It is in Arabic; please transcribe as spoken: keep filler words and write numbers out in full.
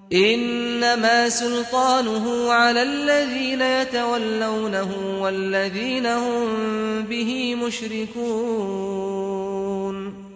إنما سلطانه على الذين يتولونه والذين هم به مشركون